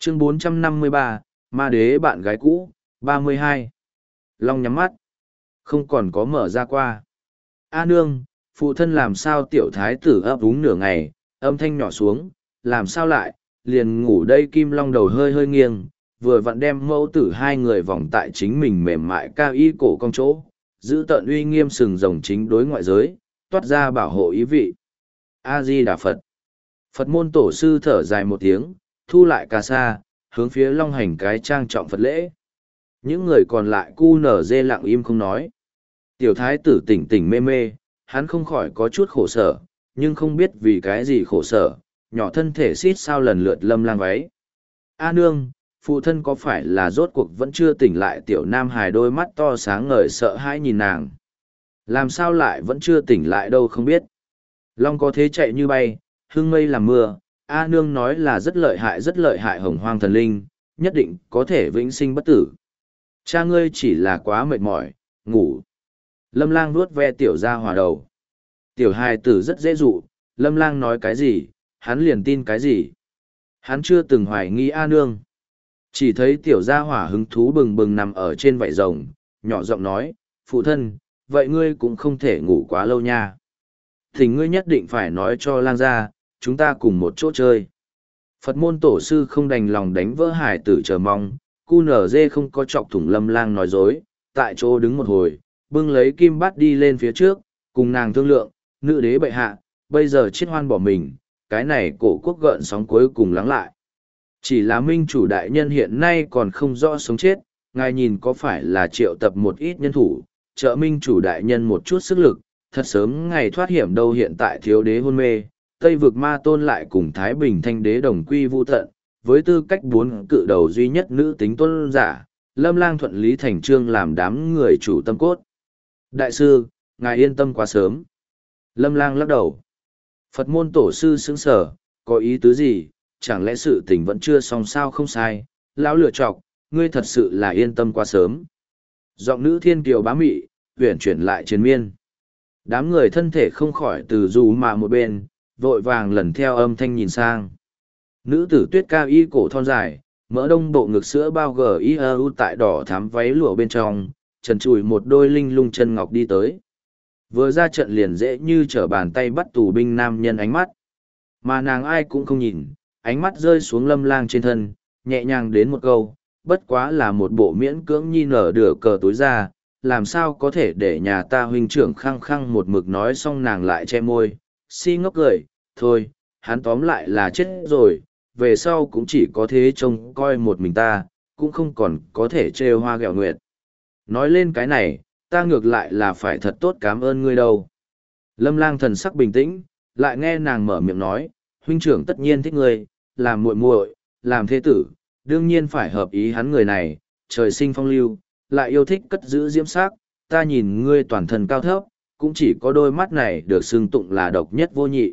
Chương 453, Ma Đế bạn gái cũ, 32. Long nhắm mắt. Không còn có mở ra qua. A nương, phụ thân làm sao tiểu thái tử ấp úng nửa ngày, âm thanh nhỏ xuống, làm sao lại, liền ngủ đây Kim Long đầu hơi hơi nghiêng, vừa vặn đem mẫu tử hai người vòng tại chính mình mềm mại cao y cổ cong chỗ, giữ tận uy nghiêm sừng rồng chính đối ngoại giới, toát ra bảo hộ ý vị. A-di-đà Phật. Phật môn tổ sư thở dài một tiếng, thu lại cà sa, hướng phía Long hành cái trang trọng Phật lễ. Những người còn lại cu nở dê lặng im không nói. Tiểu thái tử tỉnh tỉnh mê mê, hắn không khỏi có chút khổ sở, nhưng không biết vì cái gì khổ sở, nhỏ thân thể xít sao lần lượt Lâm Lang váy. A nương, phụ thân có phải là rốt cuộc vẫn chưa tỉnh lại? Tiểu nam hài đôi mắt to sáng ngời sợ hãi nhìn nàng. Làm sao lại vẫn chưa tỉnh lại đâu không biết. Long có thế chạy như bay, hương mây làm mưa, A nương nói là rất lợi hại hồng hoang thần linh, nhất định có thể vĩnh sinh bất tử. Cha ngươi chỉ là quá mệt mỏi, ngủ. Lâm Lang nuốt ve tiểu ra hòa đầu. Tiểu hài tử rất dễ dụ, Lâm Lang nói cái gì, hắn liền tin cái gì. Hắn chưa từng hoài nghi A nương. Chỉ thấy tiểu gia hỏa hứng thú bừng bừng nằm ở trên vảy rồng, nhỏ giọng nói, phụ thân, vậy ngươi cũng không thể ngủ quá lâu nha. Thì ngươi nhất định phải nói cho Lang ra, chúng ta cùng một chỗ chơi. Phật môn tổ sư không đành lòng đánh vỡ hải tử chờ mong, cu nở dê không có chọc thủng Lâm Lang nói dối, tại chỗ đứng một hồi, bưng lấy kim bát đi lên phía trước, cùng nàng thương lượng, nữ đế bệ hạ, bây giờ chết hoan bỏ mình, cái này cổ quốc gợn sóng cuối cùng lắng lại. Chỉ là minh chủ đại nhân hiện nay còn không rõ sống chết, ngài nhìn có phải là triệu tập một ít nhân thủ, trợ minh chủ đại nhân một chút sức lực, thật sớm ngày thoát hiểm đâu. Hiện tại thiếu đế hôn mê, Tây vực ma tôn lại cùng Thái Bình Thanh đế đồng quy vu tận, với tư cách bốn cự đầu duy nhất nữ tính tôn giả, Lâm Lang thuận lý thành trương làm đám người chủ tâm cốt. Đại sư, ngài yên tâm quá sớm. Lâm Lang lắc đầu. Phật môn tổ sư sững sờ, có ý tứ gì, chẳng lẽ sự tình vẫn chưa xong sao? Không sai, lão lựa chọc, ngươi thật sự là yên tâm quá sớm. Giọng nữ thiên kiều bá mị, uyển chuyển lại triền miên. Đám người thân thể không khỏi từ dù mà một bên, vội vàng lần theo âm thanh nhìn sang. Nữ tử tuyết cao y cổ thon dài, mỡ đông bộ ngực sữa bao gờ y ơ tại đỏ thắm váy lụa bên trong, trần trùi một đôi linh lung chân ngọc đi tới. Vừa ra trận liền dễ như trở bàn tay bắt tù binh nam nhân ánh mắt. Mà nàng ai cũng không nhìn, ánh mắt rơi xuống Lâm Lang trên thân, nhẹ nhàng đến một câu, bất quá là một bộ miễn cưỡng nhi nở đửa cờ tối ra, làm sao có thể để nhà ta huynh trưởng khăng khăng một mực. Nói xong nàng lại che môi, si ngốc cười, thôi, hắn tóm lại là chết rồi, về sau cũng chỉ có thế trông coi một mình ta, cũng không còn có thể trêu hoa ghẹo nguyệt. Nói lên cái này, ta ngược lại là phải thật tốt cảm ơn ngươi đâu. Lâm Lang thần sắc bình tĩnh, lại nghe nàng mở miệng nói, huynh trưởng tất nhiên thích ngươi, làm muội muội, làm thế tử, đương nhiên phải hợp ý hắn. Người này, trời sinh phong lưu, lại yêu thích cất giữ diễm sắc, ta nhìn ngươi toàn thân cao thấp, cũng chỉ có đôi mắt này được xưng tụng là độc nhất vô nhị.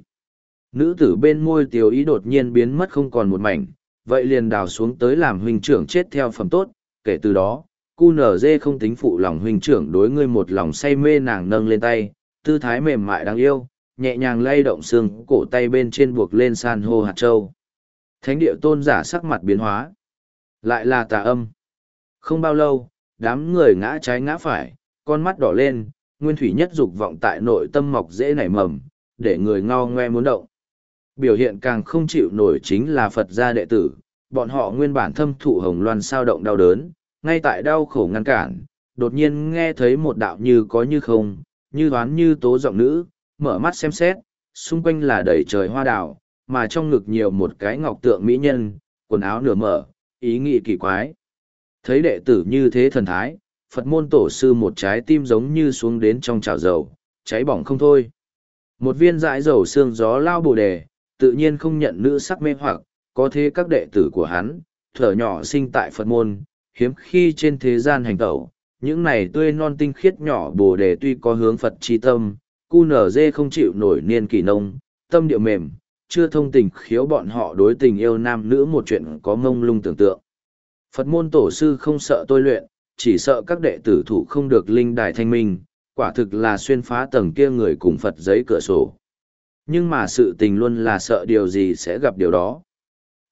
Nữ tử bên môi tiều ý đột nhiên biến mất không còn một mảnh, vậy liền đào xuống tới làm huynh trưởng chết theo phẩm tốt. Kể từ đó, cu nở dê không tính phụ lòng huynh trưởng đối ngươi một lòng say mê. Nàng nâng lên tay, tư thái mềm mại đáng yêu, nhẹ nhàng lay động xương cổ tay bên trên buộc lên san hô hạt châu. Thánh địa tôn giả sắc mặt biến hóa, lại là tà âm. Không bao lâu, đám người ngã trái ngã phải, con mắt đỏ lên, nguyên thủy nhất dục vọng tại nội tâm mọc dễ nảy mầm, để người ngao ngoe muốn động. Biểu hiện càng không chịu nổi chính là Phật gia đệ tử, bọn họ nguyên bản thâm thụ hồng loan sao động đau đớn, ngay tại đau khổ ngăn cản, đột nhiên nghe thấy một đạo như có như không, như đoán như tố giọng nữ, mở mắt xem xét, xung quanh là đầy trời hoa đào, mà trong ngực nhiều một cái ngọc tượng mỹ nhân, quần áo nửa mở, ý nghĩ kỳ quái. Thấy đệ tử như thế thần thái, Phật môn tổ sư một trái tim giống như xuống đến trong chảo dầu, cháy bỏng không thôi. Một viên dãi dầu xương gió lao bồ đề, tự nhiên không nhận nữ sắc mê hoặc, có thế các đệ tử của hắn, thở nhỏ sinh tại Phật môn, hiếm khi trên thế gian hành tẩu, những này tươi non tinh khiết nhỏ bồ đề tuy có hướng Phật chi tâm, cu nở dê không chịu nổi niên kỷ nông, tâm điệu mềm, chưa thông tình khiếu. Bọn họ đối tình yêu nam nữ một chuyện có mông lung tưởng tượng. Phật môn tổ sư không sợ tôi luyện, chỉ sợ các đệ tử thủ không được linh đài thanh minh, quả thực là xuyên phá tầng kia người cùng Phật giấy cửa sổ. Nhưng mà sự tình luôn là sợ điều gì sẽ gặp điều đó.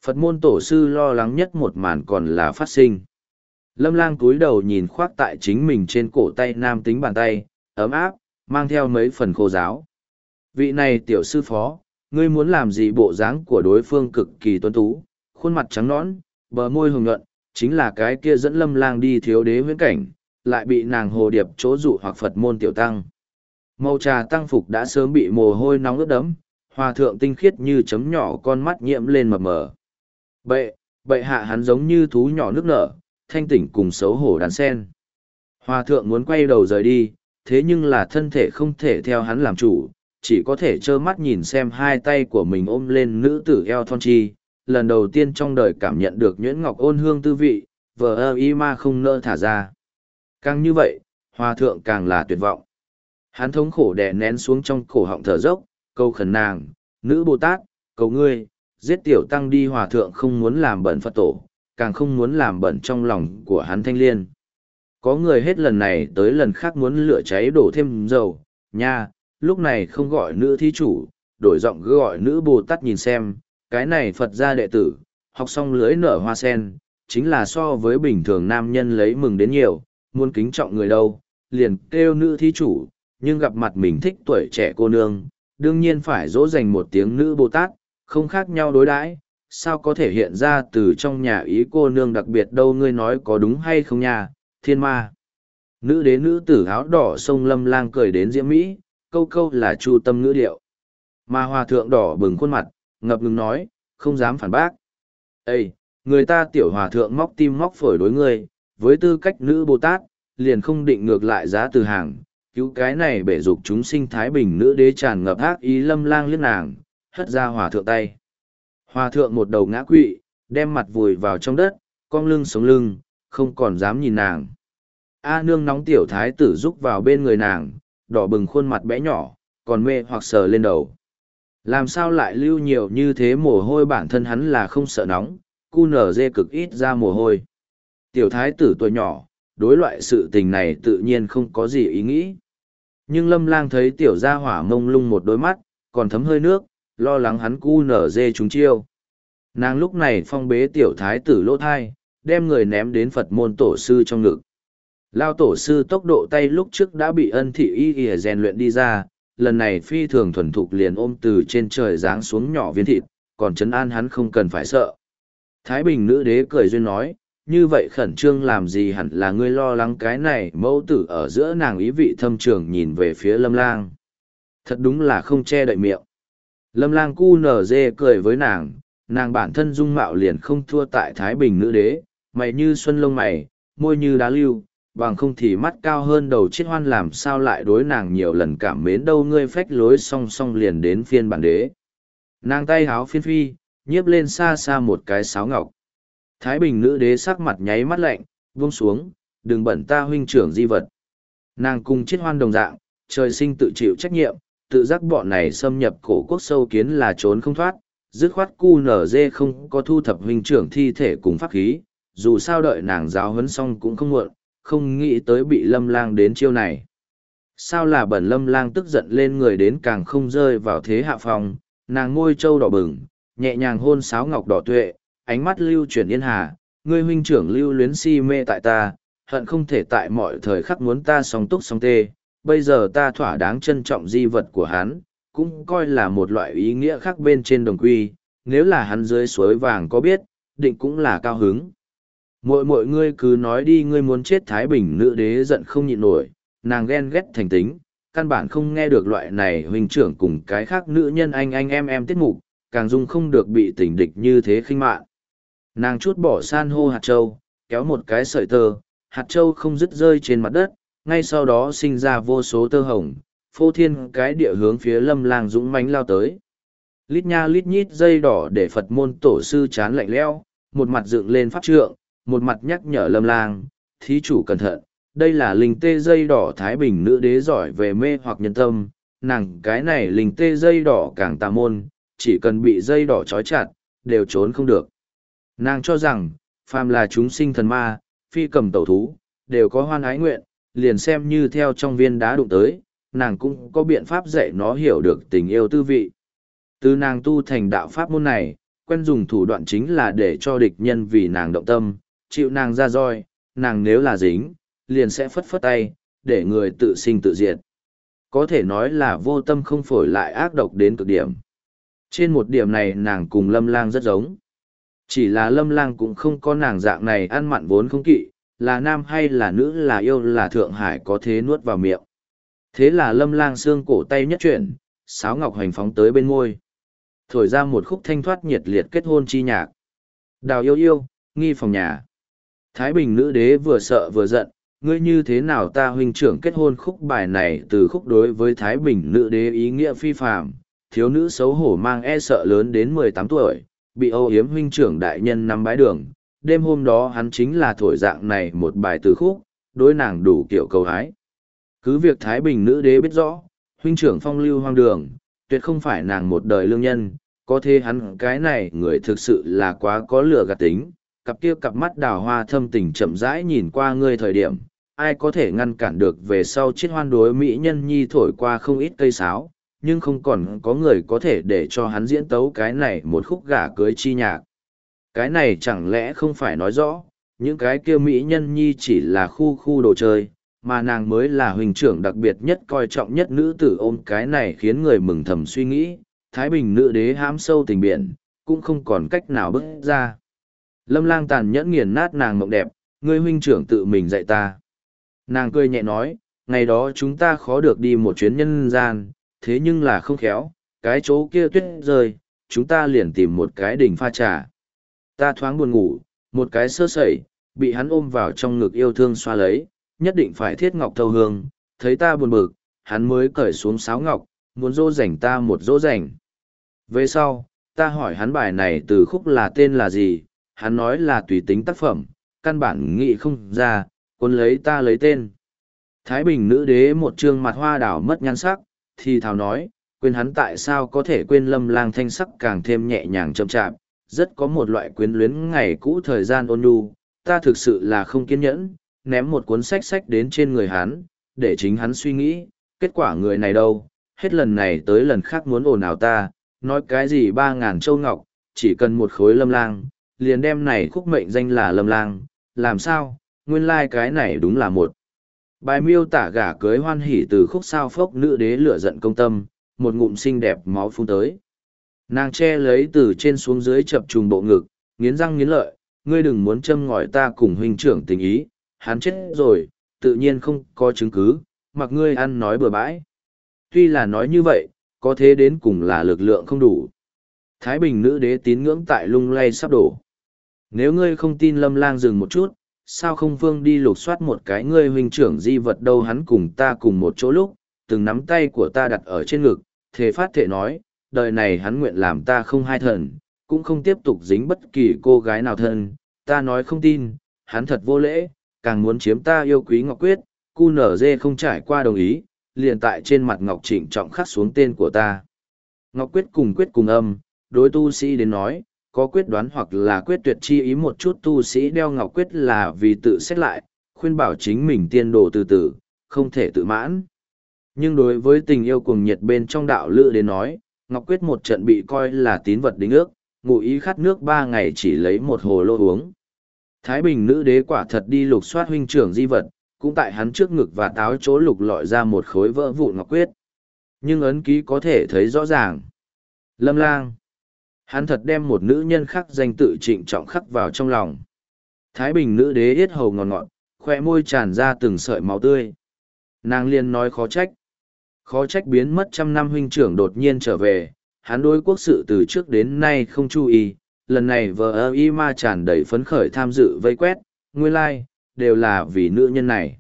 Phật môn tổ sư lo lắng nhất một màn còn là phát sinh. Lâm Lang cúi đầu nhìn khoác tại chính mình trên cổ tay nam tính bàn tay, ấm áp, mang theo mấy phần khô giáo. Vị này tiểu sư phó, ngươi muốn làm gì? Bộ dáng của đối phương cực kỳ tuấn tú, khuôn mặt trắng nõn, bờ môi hồng nhuận, chính là cái kia dẫn Lâm Lang đi thiếu đế huyễn cảnh, lại bị nàng hồ điệp chỗ dụ hoặc Phật môn tiểu tăng. Màu trà tăng phục đã sớm bị mồ hôi nóng ướt đẫm, hòa thượng tinh khiết như chấm nhỏ, con mắt nhiễm lên mờ mờ. Bệ hạ hắn giống như thú nhỏ nước nở, thanh tỉnh cùng xấu hổ đàn sen. Hòa thượng muốn quay đầu rời đi, thế nhưng là thân thể không thể theo hắn làm chủ, chỉ có thể trơ mắt nhìn xem hai tay của mình ôm lên nữ tử eo thon chi, lần đầu tiên trong đời cảm nhận được nhuyễn ngọc ôn hương tư vị, vờ ơ y ma không nỡ thả ra. Càng như vậy, hòa thượng càng là tuyệt vọng. Hắn thống khổ đè nén xuống trong cổ họng thở dốc, câu khẩn nàng, nữ Bồ Tát, cầu ngươi, giết tiểu tăng đi. Hòa thượng không muốn làm bẩn Phật tổ, càng không muốn làm bẩn trong lòng của hắn thanh liên. Có người hết lần này tới lần khác muốn lửa cháy đổ thêm dầu, nha, lúc này không gọi nữ thí chủ, đổi giọng gọi nữ Bồ Tát nhìn xem, cái này Phật gia đệ tử, học xong lưỡi nở hoa sen, chính là so với bình thường nam nhân lấy mừng đến nhiều, muốn kính trọng người đâu, liền kêu nữ thí chủ, nhưng gặp mặt mình thích tuổi trẻ cô nương, đương nhiên phải dỗ dành một tiếng nữ Bồ Tát, không khác nhau đối đãi, sao có thể hiện ra từ trong nhà ý cô nương đặc biệt đâu, ngươi nói có đúng hay không nha, thiên ma. Nữ đế nữ tử áo đỏ sông Lâm Lang cười đến diễm mỹ, câu câu là chu tâm ngữ điệu. Mà hòa thượng đỏ bừng khuôn mặt, ngập ngừng nói, không dám phản bác. Ê, người ta tiểu hòa thượng móc tim móc phổi đối ngươi, với tư cách nữ Bồ Tát, liền không định ngược lại giá từ hàng, cứu cái này bể dục chúng sinh thái bình. Nữ đế tràn ngập ác ý. Lâm Lang liếc nàng, hất ra hòa thượng tay. Hòa thượng một đầu ngã quỵ, đem mặt vùi vào trong đất, cong lưng sống lưng, không còn dám nhìn nàng. A nương nóng tiểu thái tử rúc vào bên người nàng, đỏ bừng khuôn mặt bé nhỏ, còn mê hoặc sờ lên đầu. Làm sao lại lưu nhiều như thế mồ hôi? Bản thân hắn là không sợ nóng, cu nở dê cực ít ra mồ hôi. Tiểu thái tử tuổi nhỏ, đối loại sự tình này tự nhiên không có gì ý nghĩ. Nhưng Lâm Lang thấy tiểu gia hỏa mông lung một đôi mắt, còn thấm hơi nước, lo lắng hắn cu nở dê trúng chiêu. Nàng lúc này phong bế tiểu thái tử lỗ thai, đem người ném đến Phật môn tổ sư trong ngực. Lao tổ sư tốc độ tay lúc trước đã bị Ân thị y y rèn luyện đi ra, lần này phi thường thuần thục, liền ôm từ trên trời giáng xuống nhỏ viên thịt, còn trấn an hắn không cần phải sợ. Thái Bình nữ đế cười duyên nói, như vậy khẩn trương làm gì? Hẳn là ngươi lo lắng cái này mẫu tử ở giữa. Nàng ý vị thâm trường nhìn về phía Lâm Lang. Thật đúng là không che đậy miệng. Lâm Lang cu nở dê cười với nàng, nàng bản thân dung mạo liền không thua tại Thái Bình nữ đế, mày như xuân lông mày, môi như đá lưu, bằng không thì mắt cao hơn đầu chiết hoan, làm sao lại đối nàng nhiều lần cảm mến đâu. Ngươi phách lối song song liền đến phiên bản đế. Nàng tay háo phiên phi, nhiếp lên xa xa một cái sáo ngọc. Thái Bình nữ đế sắc mặt nháy mắt lạnh, buông xuống, đừng bẩn ta huynh trưởng di vật. Nàng cùng chiết hoan đồng dạng, trời sinh tự chịu trách nhiệm, tự giác bọn này xâm nhập cổ quốc sâu kiến là trốn không thoát, dứt khoát cu nở dê không có thu thập huynh trưởng thi thể cùng pháp khí, dù sao đợi nàng giáo huấn xong cũng không muộn, không nghĩ tới bị Lâm Lang đến chiêu này. Sao là bẩn? Lâm Lang tức giận lên, người đến càng không rơi vào thế hạ phòng, nàng môi trâu đỏ bừng, nhẹ nhàng hôn sáo ngọc đỏ tuệ, ánh mắt lưu chuyển yên hà, ngươi huynh trưởng lưu luyến si mê tại ta, hận không thể tại mọi thời khắc muốn ta song túc song tê, bây giờ ta thỏa đáng trân trọng di vật của hắn, cũng coi là một loại ý nghĩa khác bên trên đồng quy, nếu là hắn dưới suối vàng có biết, định cũng là cao hứng. Mọi ngươi cứ nói đi, ngươi muốn chết. Thái Bình nữ đế giận không nhịn nổi, nàng ghen ghét thành tính, căn bản không nghe được loại này huynh trưởng cùng cái khác nữ nhân anh em tiết mục, càng dung không được bị tình địch như thế khinh mạn. Nàng chút bỏ san hô hạt châu, kéo một cái sợi tơ, hạt châu không dứt rơi trên mặt đất, ngay sau đó sinh ra vô số tơ hồng, phô thiên cái địa hướng phía Lâm Lang dũng mãnh lao tới. Lít nha lít nhít dây đỏ để Phật môn tổ sư chán lạnh lẽo, một mặt dựng lên pháp trượng, một mặt nhắc nhở Lâm Lang, thí chủ cẩn thận, đây là linh tê dây đỏ. Thái Bình nữ đế giỏi về mê hoặc nhân tâm, nàng cái này linh tê dây đỏ càng tà môn, chỉ cần bị dây đỏ trói chặt, đều trốn không được. Nàng cho rằng, phàm là chúng sinh thần ma, phi cầm tẩu thú, đều có hoan ái nguyện, liền xem như theo trong viên đá đụng tới, nàng cũng có biện pháp dạy nó hiểu được tình yêu tư vị. Từ nàng tu thành đạo pháp môn này, quen dùng thủ đoạn chính là để cho địch nhân vì nàng động tâm, chịu nàng ra roi, nàng nếu là dính, liền sẽ phất phất tay, để người tự sinh tự diệt. Có thể nói là vô tâm không phổi lại ác độc đến cực điểm. Trên một điểm này nàng cùng Lâm Lang rất giống. Chỉ là Lâm Lang cũng không có nàng dạng này ăn mặn vốn không kỵ, là nam hay là nữ là yêu là Thượng Hải có thế nuốt vào miệng. Thế là Lâm Lang xương cổ tay nhất chuyển, sáo ngọc hành phóng tới bên môi. Thổi ra một khúc thanh thoát nhiệt liệt kết hôn chi nhạc. Đào yêu yêu, nghi phòng nhà. Thái Bình nữ đế vừa sợ vừa giận, ngươi như thế nào ta huynh trưởng kết hôn khúc bài này từ khúc đối với Thái Bình nữ đế ý nghĩa phi phàm, thiếu nữ xấu hổ mang e sợ lớn đến 18 tuổi, bị âu yếm huynh trưởng đại nhân nắm bái đường. Đêm hôm đó hắn chính là thổi dạng này một bài từ khúc, đối nàng đủ kiểu cầu hái. Cứ việc Thái Bình nữ đế biết rõ, huynh trưởng phong lưu hoang đường, tuyệt không phải nàng một đời lương nhân, có thế hắn cái này người thực sự là quá có lửa gạt tính, cặp kia cặp mắt đào hoa thâm tình chậm rãi nhìn qua ngươi thời điểm, ai có thể ngăn cản được về sau chiếc hoan đối mỹ nhân nhi thổi qua không ít cây sáo, nhưng không còn có người có thể để cho hắn diễn tấu cái này một khúc gả cưới chi nhạc. Cái này chẳng lẽ không phải nói rõ, những cái kia mỹ nhân nhi chỉ là khu khu đồ chơi, mà nàng mới là huynh trưởng đặc biệt nhất coi trọng nhất nữ tử ôm cái này khiến người mừng thầm suy nghĩ, Thái Bình nữ đế hãm sâu tình biển, cũng không còn cách nào bước ra. Lâm Lang tàn nhẫn nghiền nát nàng mộng đẹp, ngươi huynh trưởng tự mình dạy ta. Nàng cười nhẹ nói, ngày đó chúng ta khó được đi một chuyến nhân gian, thế nhưng là không khéo, cái chỗ kia tuyết rơi, chúng ta liền tìm một cái đỉnh pha trà. Ta thoáng buồn ngủ, một cái sơ sẩy, bị hắn ôm vào trong ngực yêu thương xoa lấy, nhất định phải thiết ngọc thâu hương, thấy ta buồn bực, hắn mới cởi xuống sáo ngọc, muốn dỗ dành ta một dỗ dành. Về sau, ta hỏi hắn bài này từ khúc là tên là gì, hắn nói là tùy tính tác phẩm, căn bản nghĩ không ra, cuốn lấy ta lấy tên. Thái Bình nữ đế một trương mặt hoa đảo mất nhan sắc, thì thào nói, quên hắn tại sao có thể quên Lâm Lang thanh sắc càng thêm nhẹ nhàng chậm chạp, rất có một loại quyến luyến ngày cũ thời gian ôn nhu, ta thực sự là không kiên nhẫn, ném một cuốn sách đến trên người hắn, để chính hắn suy nghĩ, kết quả người này đâu, hết lần này tới lần khác muốn ồn ào ta, nói cái gì 3.000 châu ngọc, chỉ cần một khối Lâm Lang, liền đem này khúc mệnh danh là Lâm Lang, làm sao, nguyên lai cái này đúng là một. Bài miêu tả gả cưới hoan hỉ từ khúc sao phốc nữ đế lửa giận công tâm, một ngụm xinh đẹp máu phun tới. Nàng che lấy từ trên xuống dưới chập trùng bộ ngực, nghiến răng nghiến lợi, ngươi đừng muốn châm ngòi ta cùng huynh trưởng tình ý, hắn chết rồi, tự nhiên không có chứng cứ, mặc ngươi ăn nói bừa bãi. Tuy là nói như vậy, có thế đến cùng là lực lượng không đủ. Thái Bình nữ đế tín ngưỡng tại lung lay sắp đổ. Nếu ngươi không tin Lâm Lang dừng một chút, sao không phương đi lục soát một cái ngươi huynh trưởng di vật đâu, hắn cùng ta cùng một chỗ lúc, từng nắm tay của ta đặt ở trên ngực, thề phát thệ nói, đời này hắn nguyện làm ta không hai thần, cũng không tiếp tục dính bất kỳ cô gái nào thân, ta nói không tin, hắn thật vô lễ, càng muốn chiếm ta yêu quý Ngọc Quyết, cu nở dê không trải qua đồng ý, liền tại trên mặt Ngọc trịnh trọng khắc xuống tên của ta. Ngọc Quyết cùng âm, đối tu sĩ đến nói, có quyết đoán hoặc là quyết tuyệt chi ý một chút tu sĩ đeo Ngọc Quyết là vì tự xét lại, khuyên bảo chính mình tiên đồ từ từ, không thể tự mãn. Nhưng đối với tình yêu cuồng nhiệt bên trong đạo lữ đến nói, Ngọc Quyết một trận bị coi là tín vật đính ước, ngụ ý khát nước 3 ngày chỉ lấy một hồ lô uống. Thái Bình nữ đế quả thật đi lục soát huynh trưởng di vật, cũng tại hắn trước ngực và táo chỗ lục lọi ra một khối vỡ vụn Ngọc Quyết. Nhưng ấn ký có thể thấy rõ ràng. Lâm Lang. Hắn thật đem một nữ nhân khác danh tự trịnh trọng khắc vào trong lòng. Thái Bình nữ đế yết hầu ngọt ngọt, khoe môi tràn ra từng sợi máu tươi. Nàng liền nói khó trách. Khó trách biến mất 100 năm huynh trưởng đột nhiên trở về, hắn đối quốc sự từ trước đến nay không chú ý, lần này vợ y ma tràn đầy phấn khởi tham dự vây quét, nguyên lai, đều là vì nữ nhân này.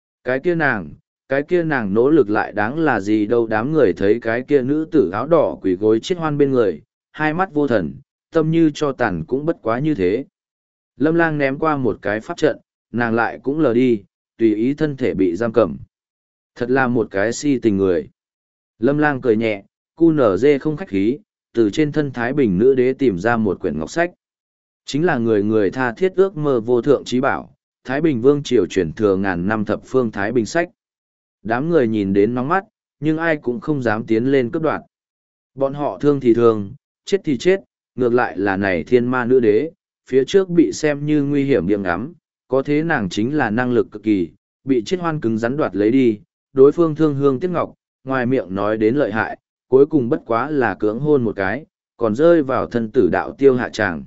Cái kia nàng nỗ lực lại đáng là gì đâu, đám người thấy cái kia nữ tử áo đỏ quỳ gối chiết hoan bên người, hai mắt vô thần, tâm như cho tàn cũng bất quá như thế. Lâm Lang ném qua một cái pháp trận, nàng lại cũng lờ đi, tùy ý thân thể bị giam cầm. Thật là một cái si tình người. Lâm Lang cười nhẹ, cu nở dê không khách khí, từ trên thân Thái Bình nữ đế tìm ra một quyển ngọc sách. Chính là người tha thiết ước mơ vô thượng trí bảo, Thái Bình Vương triều truyền thừa ngàn năm thập phương Thái Bình sách. Đám người nhìn đến nóng mắt, nhưng ai cũng không dám tiến lên cướp đoạt. Bọn họ thương thì thương, chết thì chết, ngược lại là này thiên ma nữ đế, phía trước bị xem như nguy hiểm biếng ngắm, có thế nàng chính là năng lực cực kỳ, bị chết hoan cứng rắn đoạt lấy đi, đối phương thương hương tiếc ngọc, ngoài miệng nói đến lợi hại, cuối cùng bất quá là cưỡng hôn một cái, còn rơi vào thân tử đạo tiêu hạ tràng.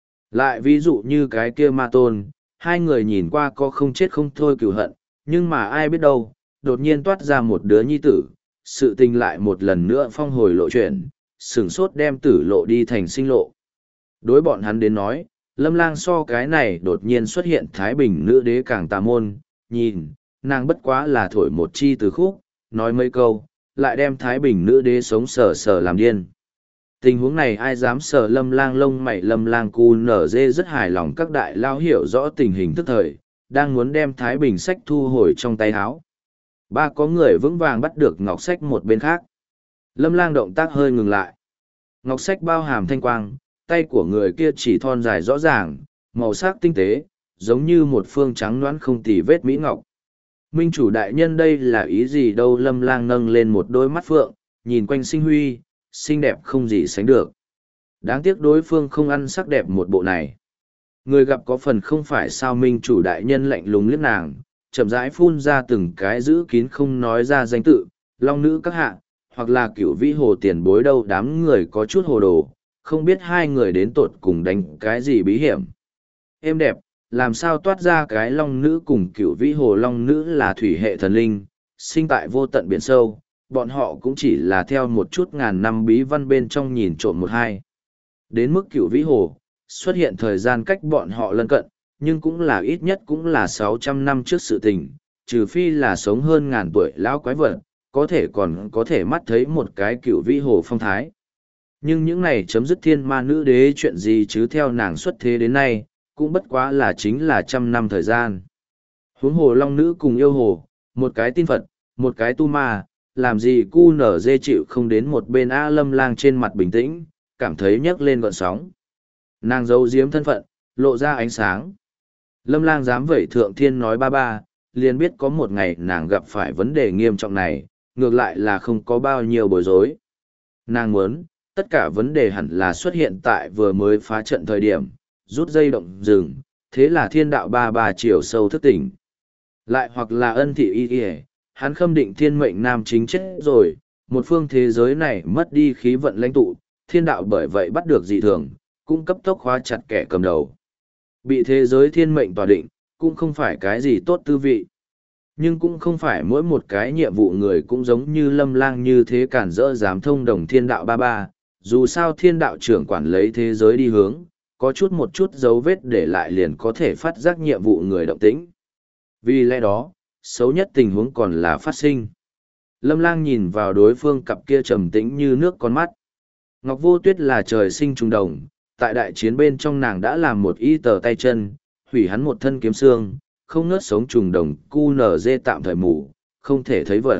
Lại ví dụ như cái kia ma tôn, hai người nhìn qua có không chết không thôi cửu hận, nhưng mà ai biết đâu, đột nhiên toát ra một đứa nhi tử, sự tình lại một lần nữa phong hồi lộ chuyển, sửng sốt đem tử lộ đi thành sinh lộ. Đối bọn hắn đến nói, Lâm Lang so cái này đột nhiên xuất hiện Thái Bình nữ đế càng tà môn, nhìn, nàng bất quá là thổi một chi từ khúc, nói mấy câu, lại đem Thái Bình nữ đế sống sờ sờ làm điên. Tình huống này ai dám sờ Lâm Lang lông mày, Lâm Lang cu nở dê rất hài lòng, các đại lao hiểu rõ tình hình tức thời, đang muốn đem Thái Bình sách thu hồi trong tay áo. Ba có người vững vàng bắt được ngọc sách một bên khác. Lâm Lang động tác hơi ngừng lại. Ngọc sách bao hàm thanh quang, tay của người kia chỉ thon dài rõ ràng, màu sắc tinh tế, giống như một phương trắng nõn không tì vết mỹ ngọc. Minh chủ đại nhân đây là ý gì đâu? Lâm Lang nâng lên một đôi mắt phượng, nhìn quanh sinh huy, xinh đẹp không gì sánh được. Đáng tiếc đối phương không ăn sắc đẹp một bộ này. Người gặp có phần không phải sao? Minh chủ đại nhân lạnh lùng liếc nàng, chậm rãi phun ra từng cái giữ kín không nói ra danh tự, long nữ các hạ, hoặc là cửu vĩ hồ tiền bối đâu. Đám người có chút hồ đồ, không biết hai người đến tột cùng đánh cái gì bí hiểm. Êm đẹp, làm sao toát ra cái long nữ cùng cửu vĩ hồ? Long nữ là thủy hệ thần linh, sinh tại vô tận biển sâu, bọn họ cũng chỉ là theo một chút ngàn năm bí văn bên trong nhìn trộm một hai. Đến mức cửu vĩ hồ, xuất hiện thời gian cách bọn họ lân cận, nhưng cũng là ít nhất cũng là 600 năm trước sự tình, trừ phi là sống hơn ngàn tuổi lão quái vật, có thể còn có thể mắt thấy một cái cửu vĩ hồ phong thái. Nhưng những này chấm dứt thiên ma nữ đế chuyện gì chứ? Theo nàng xuất thế đến nay, cũng bất quá là chính là 100 năm thời gian. Huống hồ long nữ cùng yêu hồ, một cái tin Phật, một cái tu ma, làm gì cu nở dê chịu không đến một bên. A Lâm Lang trên mặt bình tĩnh, cảm thấy nhấc lên gọn sóng. Nàng giấu giếm thân phận, lộ ra ánh sáng. Lâm Lang dám vẩy thượng thiên nói ba ba, liền biết có một ngày nàng gặp phải vấn đề nghiêm trọng này, ngược lại là không có bao nhiêu bối rối. Nàng muốn, tất cả vấn đề hẳn là xuất hiện tại vừa mới phá trận thời điểm, rút dây động rừng, thế là thiên đạo ba ba chiều sâu thức tỉnh. Lại hoặc là ân thị y y, hắn khâm định thiên mệnh nam chính chết rồi, một phương thế giới này mất đi khí vận lãnh tụ, thiên đạo bởi vậy bắt được dị thường, cũng cấp tốc khóa chặt kẻ cầm đầu. Bị thế giới thiên mệnh tòa định, cũng không phải cái gì tốt tư vị. Nhưng cũng không phải mỗi một cái nhiệm vụ người cũng giống như Lâm Lang như thế cản rỡ dám thông đồng thiên đạo ba ba, dù sao thiên đạo trưởng quản lấy thế giới đi hướng, có chút một chút dấu vết để lại liền có thể phát giác nhiệm vụ người động tĩnh. Vì lẽ đó, xấu nhất tình huống còn là phát sinh. Lâm Lang nhìn vào đối phương cặp kia trầm tĩnh như nước con mắt. Ngọc Vô Tuyết là trời sinh trùng đồng, tại đại chiến bên trong nàng đã làm một y tờ tay chân, hủy hắn một thân kiếm xương, không ngớt sống trùng đồng, cu nở dê tạm thời mù, không thể thấy vật.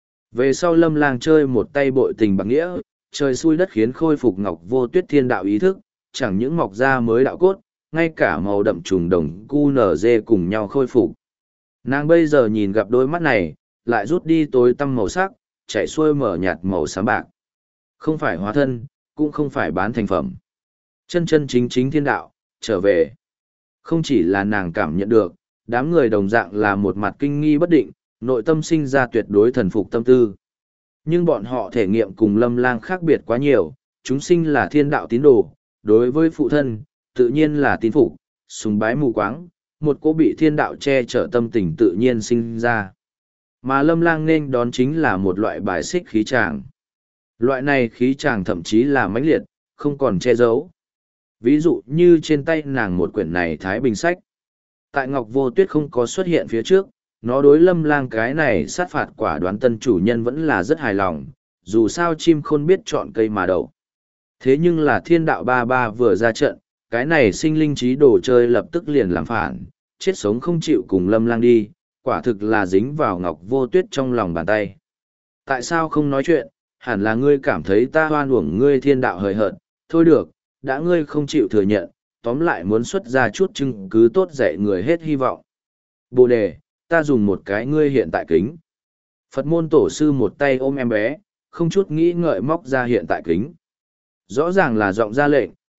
Về sau Lâm Lang chơi một tay bội tình bạc nghĩa, trời xui đất khiến khôi phục Ngọc Vô Tuyết thiên đạo ý thức, chẳng những mọc ra mới đạo cốt, ngay cả màu đậm trùng đồng cu nở dê cùng nhau khôi phục. Nàng bây giờ nhìn gặp đôi mắt này, lại rút đi tối tăm màu sắc, chảy xuôi mở nhạt màu xám bạc. Không phải hóa thân, cũng không phải bán thành phẩm. Chân chân chính chính thiên đạo, trở về. Không chỉ là nàng cảm nhận được, đám người đồng dạng là một mặt kinh nghi bất định, nội tâm sinh ra tuyệt đối thần phục tâm tư. Nhưng bọn họ thể nghiệm cùng Lâm Lang khác biệt quá nhiều, chúng sinh là thiên đạo tín đồ, đối với phụ thân, tự nhiên là tín phục, sùng bái mù quáng, một cô bị thiên đạo che chở tâm tình tự nhiên sinh ra. Mà Lâm Lang nên đón chính là một loại bài xích khí tràng. Loại này khí tràng thậm chí là mãnh liệt, không còn che giấu. Ví dụ như trên tay nàng một quyển này Thái Bình sách. Tại Ngọc Vô Tuyết không có xuất hiện phía trước, nó đối Lâm Lang cái này sát phạt quả đoán tân chủ nhân vẫn là rất hài lòng, dù sao chim khôn biết chọn cây mà đậu. Thế nhưng là thiên đạo ba ba vừa ra trận, cái này sinh linh trí đồ chơi lập tức liền làm phản, chết sống không chịu cùng Lâm Lang đi, quả thực là dính vào Ngọc Vô Tuyết trong lòng bàn tay. Tại sao không nói chuyện, hẳn là ngươi cảm thấy ta hoan uổng ngươi thiên đạo hời hợt, thôi được, đã ngươi không chịu thừa nhận, tóm lại muốn xuất ra chút chứng cứ tốt dạy người hết hy vọng. Bồ đề, ta dùng một cái ngươi hiện tại kính. Phật môn tổ sư một tay ôm em bé, không chút nghĩ ngợi móc ra hiện tại kính. Rõ ràng là giọng ra lệnh,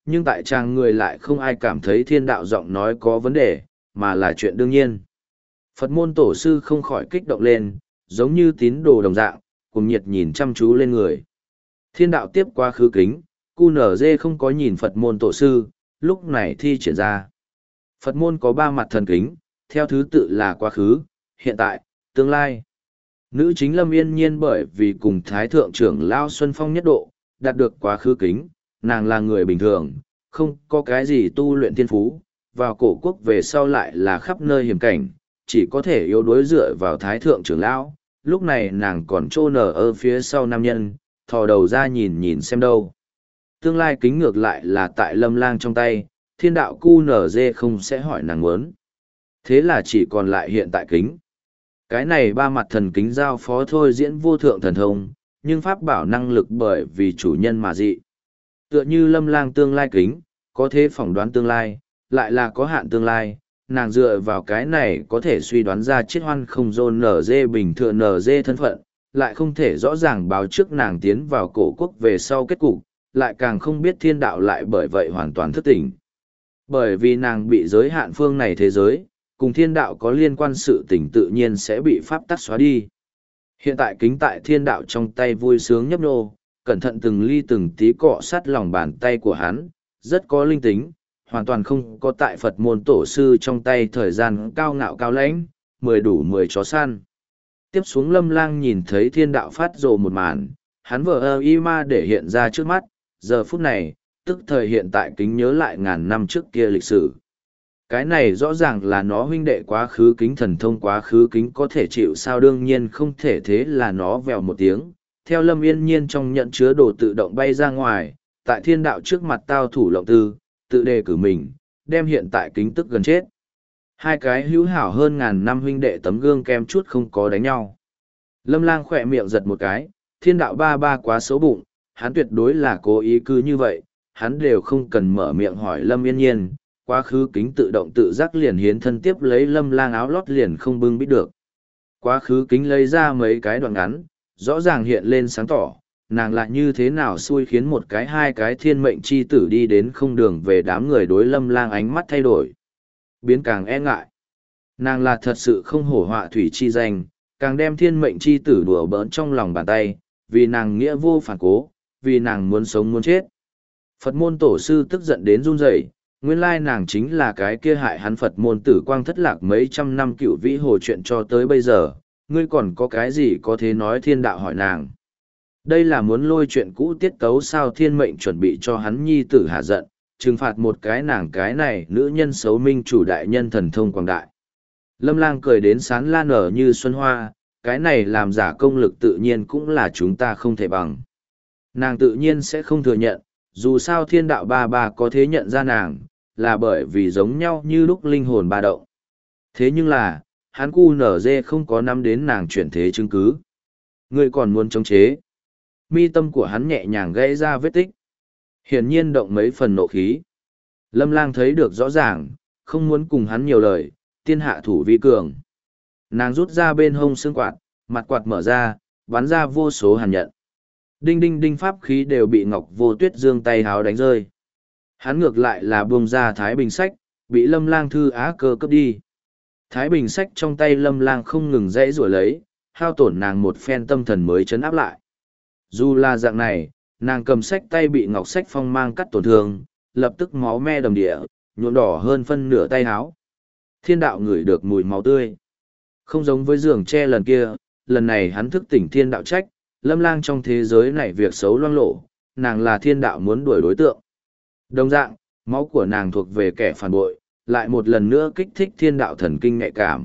nhưng tại chàng người lại không ai cảm thấy thiên đạo giọng nói có vấn đề, mà là chuyện đương nhiên. Phật môn tổ sư không khỏi kích động lên, giống như tín đồ đồng dạng, cùng nhiệt nhìn chăm chú lên người. Thiên đạo tiếp qua khứ kính, QNZ không có nhìn Phật môn tổ sư, lúc này thi triển ra. Phật môn có 3 mặt thần kính, theo thứ tự là quá khứ, hiện tại, tương lai. Nữ chính Lâm Yên Nhiên bởi vì cùng Thái Thượng trưởng Lao Xuân Phong nhất độ, đạt được quá khứ kính, nàng là người bình thường, không có cái gì tu luyện thiên phú, vào cổ quốc về sau lại là khắp nơi hiểm cảnh, chỉ có thể yếu đuối dựa vào Thái Thượng trưởng Lão. Lúc này nàng còn trô nở ở phía sau nam nhân, thò đầu ra nhìn nhìn xem đâu. Tương lai kính ngược lại là tại Lâm Lang trong tay, thiên đạo QNZ không sẽ hỏi nàng muốn. Thế là chỉ còn lại hiện tại kính. Cái này 3 mặt thần kính giao phó thôi diễn vô thượng thần thông, nhưng pháp bảo năng lực bởi vì chủ nhân mà dị. Tựa như Lâm Lang tương lai kính, có thể phỏng đoán tương lai, lại là có hạn tương lai, nàng dựa vào cái này có thể suy đoán ra chiết hoan không dôn NG bình thường NG thân phận, lại không thể rõ ràng báo trước nàng tiến vào cổ quốc về sau kết cục, lại càng không biết thiên đạo lại bởi vậy hoàn toàn thất tỉnh. Bởi vì nàng bị giới hạn phương này thế giới, cùng thiên đạo có liên quan sự tỉnh tự nhiên sẽ bị pháp tắc xóa đi. Hiện tại kính tại thiên đạo trong tay vui sướng nhấp nô, cẩn thận từng ly từng tí cọ sát lòng bàn tay của hắn, rất có linh tính, hoàn toàn không có tại Phật môn tổ sư trong tay thời gian cao ngạo cao lãnh, 10 đủ 10 chó săn. Tiếp xuống Lâm Lang nhìn thấy thiên đạo phát rồ một màn, hắn vờ y ma để hiện ra trước mắt, giờ phút này, tức thời hiện tại kính nhớ lại ngàn năm trước kia lịch sử. Cái này rõ ràng là nó huynh đệ quá khứ kính thần thông quá khứ kính có thể chịu sao đương nhiên không thể thế là nó vèo một tiếng. Theo Lâm Yên Nhiên trong nhận chứa đồ tự động bay ra ngoài, tại thiên đạo trước mặt tao thủ lộng tư, tự đề cử mình, đem hiện tại kính tức gần chết. 2 cái hữu hảo hơn ngàn năm huynh đệ tấm gương kem chút không có đánh nhau. Lâm Lang khỏe miệng giật một cái, thiên đạo ba quá xấu bụng, hắn tuyệt đối là cố ý cứ như vậy, hắn đều không cần mở miệng hỏi Lâm Yên Nhiên, quá khứ kính tự động tự giác liền hiến thân tiếp lấy Lâm Lang áo lót liền không bưng bít được. Quá khứ kính lấy ra mấy cái đoạn ngắn, rõ ràng hiện lên sáng tỏ, nàng lại như thế nào xui khiến một cái 2 cái thiên mệnh chi tử đi đến không đường về đám người đối Lâm Lang ánh mắt thay đổi. Biến càng e ngại. Nàng là thật sự không hổ họa thủy chi danh, càng đem thiên mệnh chi tử đùa bỡn trong lòng bàn tay, vì nàng nghĩa vô phản cố, vì nàng muốn sống muốn chết. Phật môn tổ sư tức giận đến run rẩy, nguyên lai nàng chính là cái kia hại hắn Phật môn tử quang thất lạc mấy trăm năm cựu vĩ hồ chuyện cho tới bây giờ, ngươi còn có cái gì có thể nói thiên đạo hỏi nàng. Đây là muốn lôi chuyện cũ tiết tấu sao thiên mệnh chuẩn bị cho hắn nhi tử hạ giận, trừng phạt một cái nàng cái này nữ nhân xấu minh chủ đại nhân thần thông quảng đại. Lâm Lang cười đến sán lan nở như xuân hoa, cái này làm giả công lực tự nhiên cũng là chúng ta không thể bằng. Nàng tự nhiên sẽ không thừa nhận, dù sao thiên đạo ba có thế nhận ra nàng, là bởi vì giống nhau như lúc linh hồn ba động. Thế nhưng là, hắn cu nở dê không có nắm đến nàng chuyển thế chứng cứ. Ngươi còn muốn chống chế. Mi tâm của hắn nhẹ nhàng gãy ra vết tích. Hiển nhiên động mấy phần nộ khí. Lâm Lang thấy được rõ ràng, không muốn cùng hắn nhiều lời, tiên hạ thủ vi cường. Nàng rút ra bên hông xương quạt, mặt quạt mở ra, bắn ra vô số hàn nhận. Đinh đinh đinh pháp khí đều bị Ngọc Vô Tuyết giương tay háo đánh rơi. Hắn ngược lại là buông ra Thái Bình sách, bị Lâm Lang thư á cơ cướp đi. Thái Bình sách trong tay Lâm Lang không ngừng dãy rủa lấy, hao tổn nàng một phen tâm thần mới chấn áp lại. Dù là dạng này, nàng cầm sách tay bị Ngọc Sách Phong mang cắt tổn thương, lập tức máu me đầm địa, nhuộm đỏ hơn phân nửa tay áo. Thiên đạo ngửi được mùi máu tươi. Không giống với giường tre lần kia, lần này hắn thức tỉnh thiên đạo trách, Lâm Lang trong thế giới này việc xấu loang lộ, nàng là thiên đạo muốn đuổi đối tượng. Đồng dạng, máu của nàng thuộc về kẻ phản bội, lại một lần nữa kích thích thiên đạo thần kinh nhạy cảm.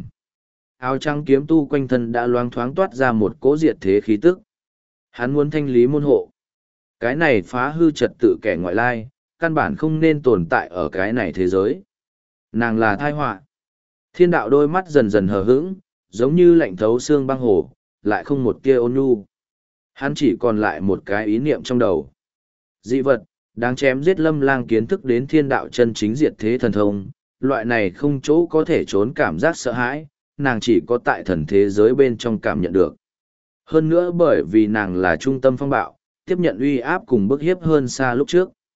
Áo trắng kiếm tu quanh thân đã loáng thoáng toát ra một cỗ diệt thế khí tức. Hắn muốn thanh lý môn hộ. Cái này phá hư trật tự kẻ ngoại lai, căn bản không nên tồn tại ở cái này thế giới. Nàng là tai họa. Thiên đạo đôi mắt dần dần hờ hững, giống như lạnh thấu xương băng hồ, lại không một tia ôn nhu. Hắn chỉ còn lại một cái ý niệm trong đầu. Dị vật, đáng chém giết Lâm Lang kiến thức đến thiên đạo chân chính diệt thế thần thông, loại này không chỗ có thể trốn cảm giác sợ hãi, nàng chỉ có tại thần thế giới bên trong cảm nhận được. Hơn nữa bởi vì nàng là trung tâm phong bạo, tiếp nhận uy áp cùng bức hiếp hơn xa lúc trước.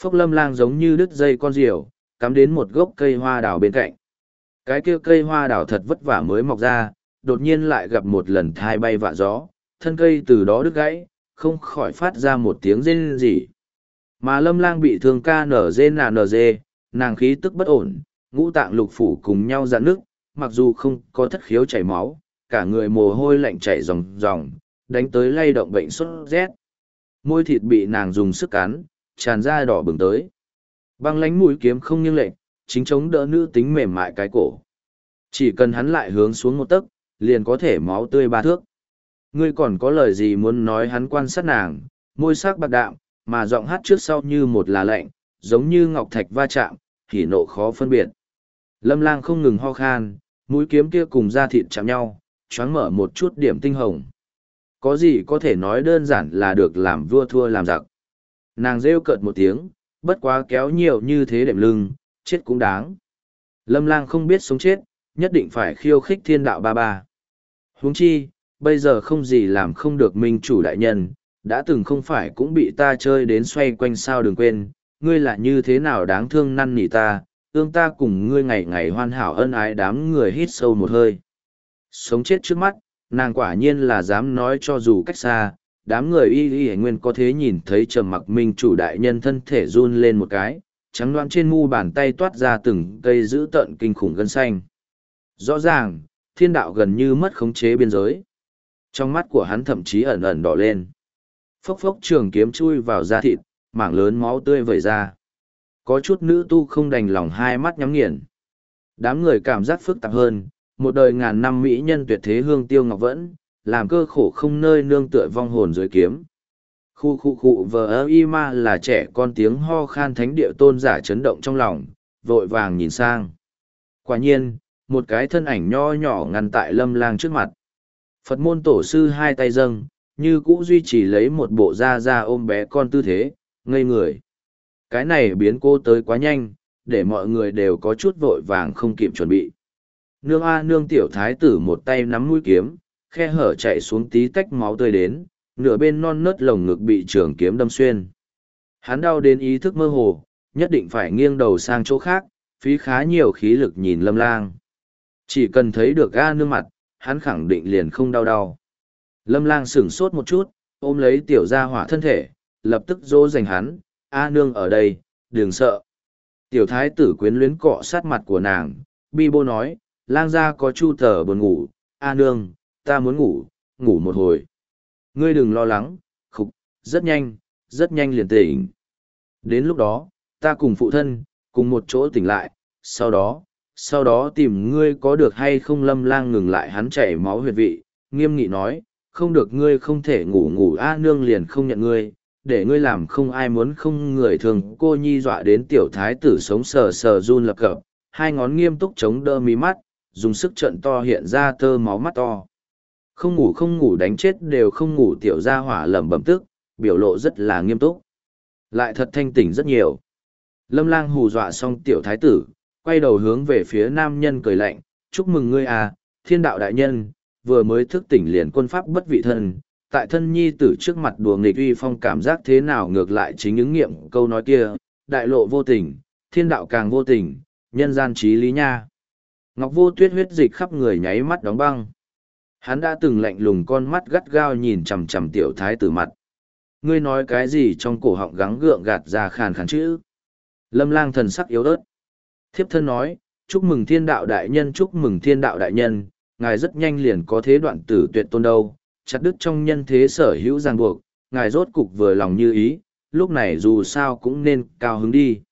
Phốc Lâm Lang giống như đứt dây con diều, cắm đến một gốc cây hoa đào bên cạnh. Cái kia cây hoa đào thật vất vả mới mọc ra, đột nhiên lại gặp một lần thai bay vạ gió, thân cây từ đó đứt gãy, không khỏi phát ra một tiếng rên rỉ. Mà Lâm Lang bị thương KNG, nàng khí tức bất ổn, ngũ tạng lục phủ cùng nhau rạn nước, mặc dù không có thất khiếu chảy máu, cả người mồ hôi lạnh chảy ròng ròng, đánh tới lay động bệnh sốt rét. Môi thịt bị nàng dùng sức cắn, tràn ra đỏ bừng tới. Băng lánh mũi kiếm không nghiêng lệch, chính chống đỡ nữ tính mềm mại cái cổ. Chỉ cần hắn lại hướng xuống một tấc, liền có thể máu tươi ba thước. Ngươi còn có lời gì muốn nói? Hắn quan sát nàng, môi sắc bạc đạm, mà giọng hát trước sau như một là lạnh, giống như ngọc thạch va chạm, hỉ nộ khó phân biệt. Lâm Lang không ngừng ho khan, mũi kiếm kia cùng da thịt chạm nhau, choáng mở một chút điểm tinh hồng. Có gì có thể nói đơn giản là được làm vua thua làm giặc. Nàng rêu cợt một tiếng, bất quá kéo nhiều như thế đệm lưng, chết cũng đáng. Lâm Lang không biết sống chết, nhất định phải khiêu khích thiên đạo ba ba. Huống chi, bây giờ không gì làm không được minh chủ đại nhân, đã từng không phải cũng bị ta chơi đến xoay quanh sao. Đừng quên, ngươi là như thế nào đáng thương năn nỉ ta, ương ta cùng ngươi ngày ngày hoàn hảo ân ái. Đám người hít sâu một hơi. Sống chết trước mắt, nàng quả nhiên là dám nói cho dù cách xa. Đám người y nguyên có thế nhìn thấy trầm mặc minh chủ đại nhân thân thể run lên một cái, trắng loãng trên mu bàn tay toát ra từng cây dữ tợn kinh khủng gân xanh. Rõ ràng, thiên đạo gần như mất khống chế biên giới. Trong mắt của hắn thậm chí ẩn ẩn đỏ lên. Phốc phốc trường kiếm chui vào da thịt, mảng lớn máu tươi vẩy ra. Có chút nữ tu không đành lòng hai mắt nhắm nghiền. Đám người cảm giác phức tạp hơn, một đời ngàn năm mỹ nhân tuyệt thế hương tiêu ngọc vẫn, làm cơ khổ không nơi nương tựa vong hồn dưới kiếm. Khu vờ y ma là trẻ con tiếng ho khan thánh địa tôn giả chấn động trong lòng, vội vàng nhìn sang. Quả nhiên, một cái thân ảnh nho nhỏ ngăn tại Lâm Lang trước mặt. Phật môn tổ sư hai tay dâng, như cũ duy trì lấy một bộ da ôm bé con tư thế, ngây người. Cái này biến cô tới quá nhanh, để mọi người đều có chút vội vàng không kịp chuẩn bị. Nương a nương, tiểu thái tử một tay nắm mũi kiếm, khe hở chạy xuống tí tách máu tươi đến, nửa bên non nớt lồng ngực bị trường kiếm đâm xuyên. Hắn đau đến ý thức mơ hồ, nhất định phải nghiêng đầu sang chỗ khác, phí khá nhiều khí lực nhìn Lâm Lang. Chỉ cần thấy được a nương mặt, hắn khẳng định liền không đau. Lâm Lang sửng sốt một chút, ôm lấy tiểu gia hỏa thân thể, lập tức dỗ dành hắn, a nương ở đây, đừng sợ. Tiểu thái tử quyến luyến cọ sát mặt của nàng, bi bô nói, Lang gia có chu tờ buồn ngủ, a nương, ta muốn ngủ một hồi. Ngươi đừng lo lắng, khục, rất nhanh liền tỉnh. Đến lúc đó, ta cùng phụ thân, cùng một chỗ tỉnh lại, sau đó tìm ngươi có được hay không? Lâm Lang ngừng lại hắn chảy máu huyệt vị, nghiêm nghị nói, không được, ngươi không thể ngủ a nương liền không nhận ngươi, để ngươi làm không ai muốn không người thường. Cô nhi dọa đến tiểu thái tử sống sờ sờ run lập cập, hai ngón nghiêm túc chống đỡ mí mắt, dùng sức trợn to hiện ra tơ máu mắt to. Không ngủ đánh chết đều không ngủ. Tiểu gia hỏa lẩm bẩm tức, biểu lộ rất là nghiêm túc, lại thật thanh tỉnh rất nhiều. Lâm Lang hù dọa xong tiểu thái tử, quay đầu hướng về phía nam nhân cười lạnh, chúc mừng ngươi à, thiên đạo đại nhân, vừa mới thức tỉnh liền quân pháp bất vị thân, tại thân nhi tử trước mặt đùa nghịch uy phong, cảm giác thế nào? Ngược lại chính ứng nghiệm câu nói kia, đại lộ vô tình, thiên đạo càng vô tình, nhân gian trí lý nha. Ngọc Vô Tuyết huyết dịch khắp người nháy mắt đóng băng. Hắn đã từng lạnh lùng con mắt gắt gao nhìn chằm chằm tiểu thái tử mặt. Ngươi nói cái gì? Trong cổ họng gắng gượng gạt ra khàn khàn chữ. Lâm Lang thần sắc yếu ớt. Thiếp thân nói, chúc mừng thiên đạo đại nhân, chúc mừng thiên đạo đại nhân, ngài rất nhanh liền có thế đoạn tử tuyệt tôn đâu, chặt đứt trong nhân thế sở hữu ràng buộc, ngài rốt cục vừa lòng như ý, lúc này dù sao cũng nên cao hứng đi.